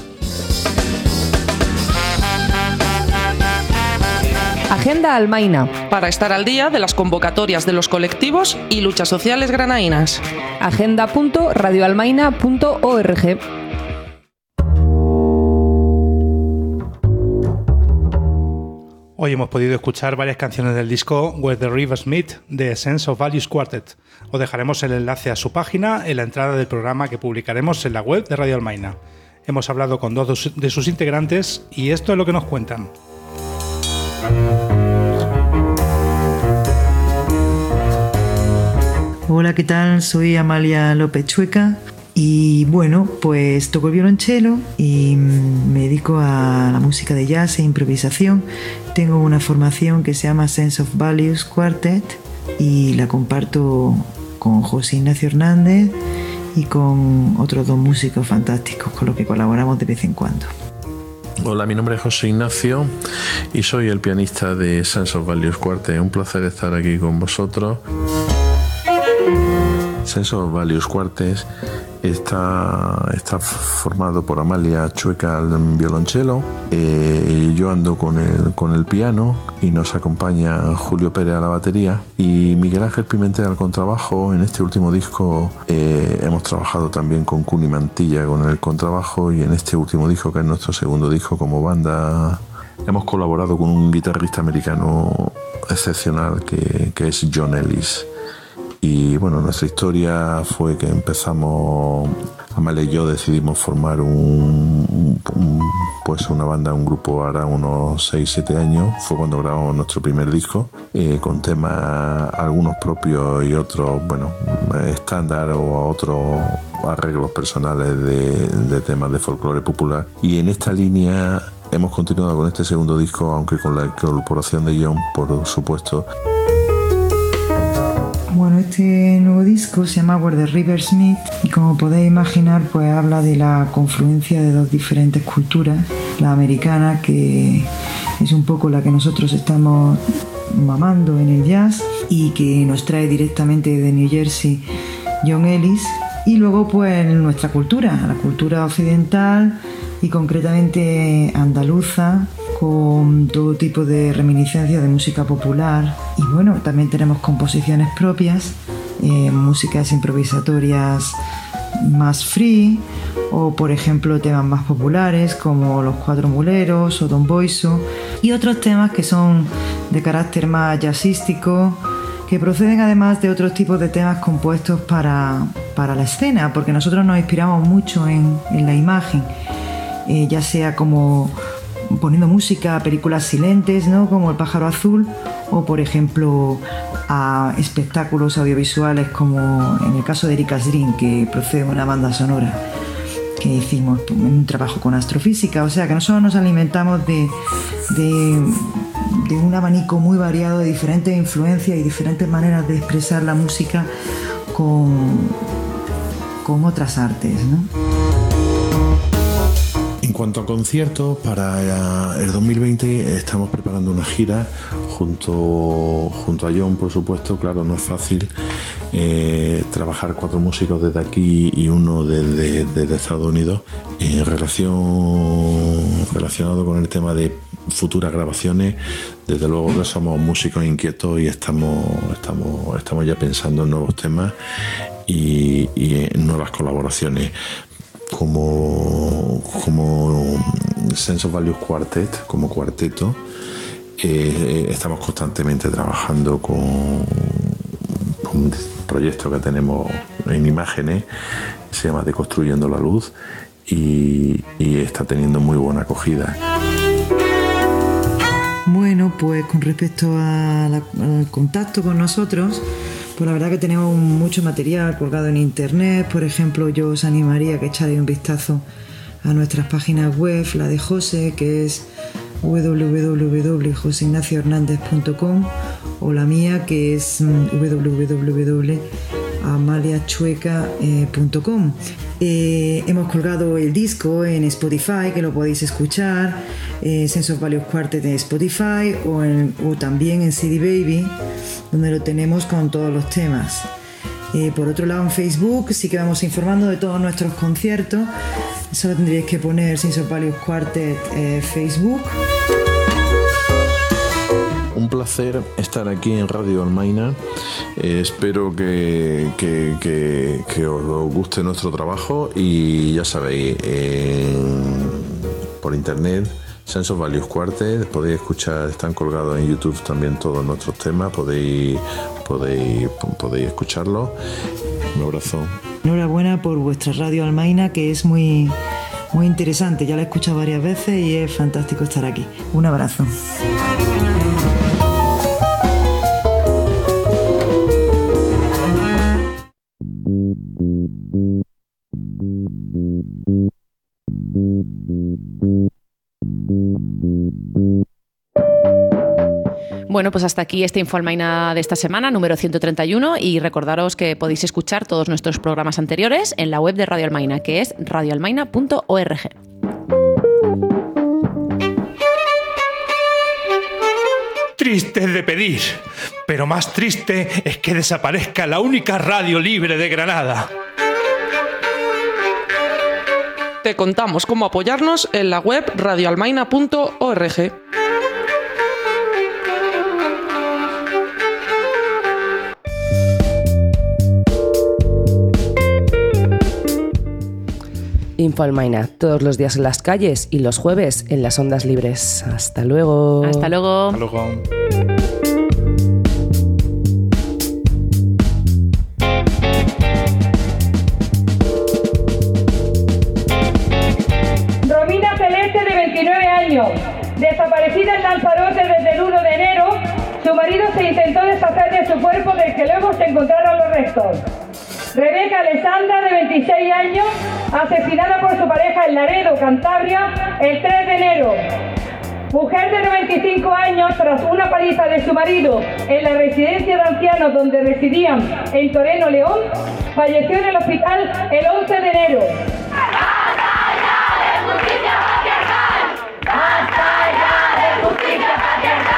Agenda Almaina. Para estar al día de las convocatorias de los colectivos y luchas sociales granainas. agenda punto radioalmaina punto org. Hoy hemos podido escuchar varias canciones del disco Where the Rivers Meet de Sense of Values Quartet. Os dejaremos el enlace a su página en la entrada del programa que publicaremos en la web de Radio Almaina. Hemos hablado con dos de sus integrantes y esto es lo que nos cuentan. Hola, ¿qué tal? Soy Amalia López Chueca y bueno, pues toco el violonchelo y me dedico a la música de jazz e improvisación. Tengo una formación que se llama Sense of Values Quartet y la comparto con José Ignacio Hernández y con otros dos músicos fantásticos con los que colaboramos de vez en cuando. Hola, mi nombre es José Ignacio y soy el pianista de Sense of Values Quartet. Un placer estar aquí con vosotros. Sense of Values Quartet está, está formado por Amalia Chueca al violonchelo, eh, yo ando con el, con el piano y nos acompaña Julio Pérez a la batería y Miguel Ángel Pimentel al contrabajo. En este último disco eh, hemos trabajado también con Cuni Mantilla con el contrabajo y en este último disco, que es nuestro segundo disco como banda, hemos colaborado con un guitarrista americano excepcional que, que es John Ellis. Y bueno, nuestra historia fue que empezamos, Amalia y yo decidimos formar un, un, pues una banda, un grupo hará unos seis siete años. Fue cuando grabamos nuestro primer disco, eh, con temas algunos propios y otros, bueno, estándar o otros arreglos personales de, de temas de folclore popular. Y en esta línea hemos continuado con este segundo disco, aunque con la incorporación de John, por supuesto. Bueno, este nuevo disco se llama Where the Rivers Meet y como podéis imaginar pues habla de la confluencia de dos diferentes culturas, la americana, que es un poco la que nosotros estamos mamando en el jazz y que nos trae directamente de New Jersey John Ellis, y luego pues nuestra cultura, la cultura occidental y concretamente andaluza, con todo tipo de reminiscencias de música popular. Y bueno, también tenemos composiciones propias, eh, músicas improvisatorias más free, o por ejemplo temas más populares como Los Cuatro Muleros o Don Boiso, y otros temas que son de carácter más jazzístico, que proceden además de otros tipos de temas compuestos para, para la escena, porque nosotros nos inspiramos mucho en, en la imagen, eh, ya sea como poniendo música a películas silentes, ¿no?, como El pájaro azul, o por ejemplo a espectáculos audiovisuales como en el caso de Erika's Dream, que procede de una banda sonora que hicimos en un trabajo con astrofísica. O sea que nosotros nos alimentamos de, de, de un abanico muy variado de diferentes influencias y diferentes maneras de expresar la música con, con otras artes, ¿no? En cuanto a conciertos, para el dos mil veinte estamos preparando una gira junto, junto a John, por supuesto. Claro, no es fácil eh, trabajar cuatro músicos desde aquí y uno desde, desde Estados Unidos en relación relacionado con el tema de futuras grabaciones. Desde luego que somos músicos inquietos y estamos, estamos, estamos ya pensando en nuevos temas y, y en nuevas colaboraciones. Como, como Sense of Values Quartet, como cuarteto, eh, estamos constantemente trabajando con, con un proyecto que tenemos en imágenes, se llama Deconstruyendo la Luz, y, y está teniendo muy buena acogida. Bueno, pues con respecto a la, al contacto con nosotros, pues la verdad que tenemos mucho material colgado en internet. Por ejemplo, yo os animaría a que echáis un vistazo a nuestras páginas web, la de José, que es w w w punto jose ignacio hernández punto com, o la mía, que es w w w punto amalia chueca punto com. Eh, hemos colgado el disco en Spotify, que lo podéis escuchar, eh, Sense of Values Quartet en Spotify, o, en, o también en C D Baby, donde lo tenemos con todos los temas. Eh, por otro lado, en Facebook sí que vamos informando de todos nuestros conciertos. Solo tendríais que poner Sense of Values Quartet eh, Facebook. Un placer estar aquí en Radio Almaina. Eh, espero que, que, que, que os guste nuestro trabajo y ya sabéis, eh, por internet, Sense of Values Quartet, podéis escuchar, están colgados en YouTube también todos nuestros temas, podéis, podéis, podéis escucharlos. Un abrazo. Enhorabuena por vuestra Radio Almaina, que es muy, muy interesante, ya la he escuchado varias veces y es fantástico estar aquí. Un abrazo. Bueno, pues hasta aquí este Infoalmaina de esta semana, número ciento treinta y uno, y recordaros que podéis escuchar todos nuestros programas anteriores en la web de Radio Almaina, que es radio almaina punto org. Triste de pedir, pero más triste es que desaparezca la única radio libre de Granada. Te contamos cómo apoyarnos en la web radio almaina punto org. Infoalmaina, todos los días en las calles y los jueves en las ondas libres. Hasta luego. Hasta luego. Hasta luego. Romina Celeste, de veintinueve años, desaparecida en Lanzarote desde el uno de enero, su marido se intentó deshacer de su cuerpo, del que luego se encontraron los restos. Rebeca Alessandra, de veintiséis años, asesinada por su pareja en Laredo, Cantabria, el tres de enero. Mujer de noventa y cinco años, tras una paliza de su marido en la residencia de ancianos donde residían en Toreno, León, falleció en el hospital el once de enero. ¡Basta ya de justicia patriarcal! ¡Basta ya de justicia patriarcal!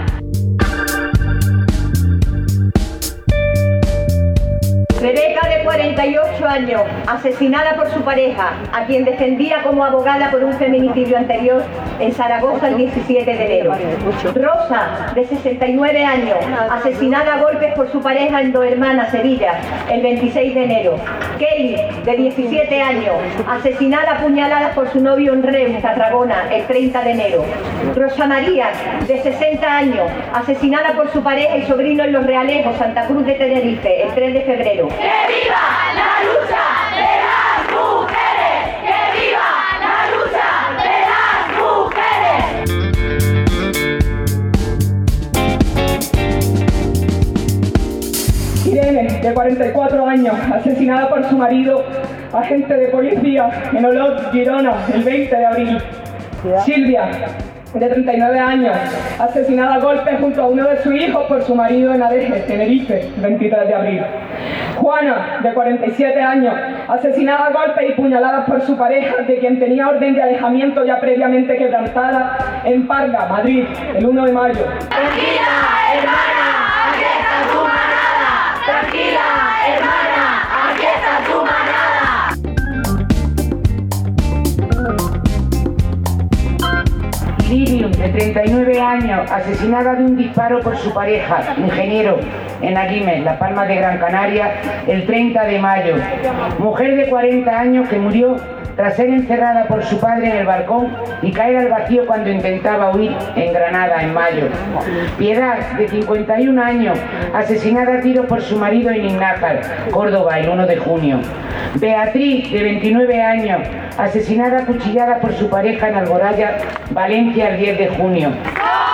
Rebeca, de cuarenta y ocho años, asesinada por su pareja, a quien defendía como abogada por un feminicidio anterior en Zaragoza el diecisiete de enero. Rosa, de sesenta y nueve años, asesinada a golpes por su pareja en Dos Hermanas, Sevilla, el veintiséis de enero. Kelly, de diecisiete años, asesinada a puñaladas por su novio en Reus, Tarragona, el treinta de enero. Rosa María, de sesenta años, asesinada por su pareja y sobrino en Los Realejos, Santa Cruz de Tenerife, el tres de febrero. ¡Que viva la lucha de las mujeres! ¡Que viva la lucha de las mujeres! Irene, de cuarenta y cuatro años, asesinada por su marido, agente de policía en Olot, Girona, el veinte de abril. Silvia, de treinta y nueve años, asesinada a golpes junto a uno de sus hijos por su marido en Adeje, Tenerife, el veintitrés de abril. Juana, de cuarenta y siete años, asesinada a golpes y puñaladas por su pareja, de quien tenía orden de alejamiento ya previamente quebrantada, en Parga, Madrid, el uno de mayo. Tranquila, hermana, aquí está tu manada. Tranquila, hermana, aquí está tu manada. Livium, de treinta y nueve años, asesinada de un disparo por su pareja, ingeniero, en Agüimes, La Palma de Gran Canaria, el treinta de mayo. Mujer de cuarenta años que murió tras ser encerrada por su padre en el balcón y caer al vacío cuando intentaba huir en Granada, en mayo. Piedad, de cincuenta y un años, asesinada a tiros por su marido en Iznájar, Córdoba, el uno de junio. Beatriz, de veintinueve años, asesinada a cuchilladas por su pareja en Alboraya, Valencia, el diez de junio.